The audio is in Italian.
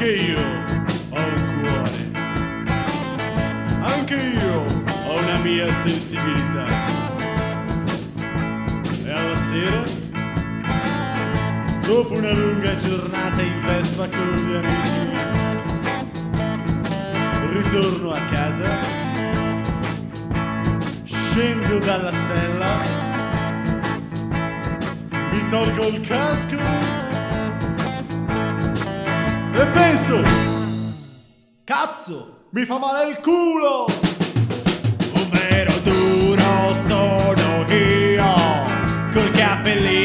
Anche io ho un cuore. Anche io ho una mia sensibilità. E alla sera, dopo una lunga giornata in Vespa con gli amici, ritorno a casa, scendo dalla sella, mi tolgo il casco e penso: cazzo, mi fa male il culo! Un vero duro sono io, col cappellino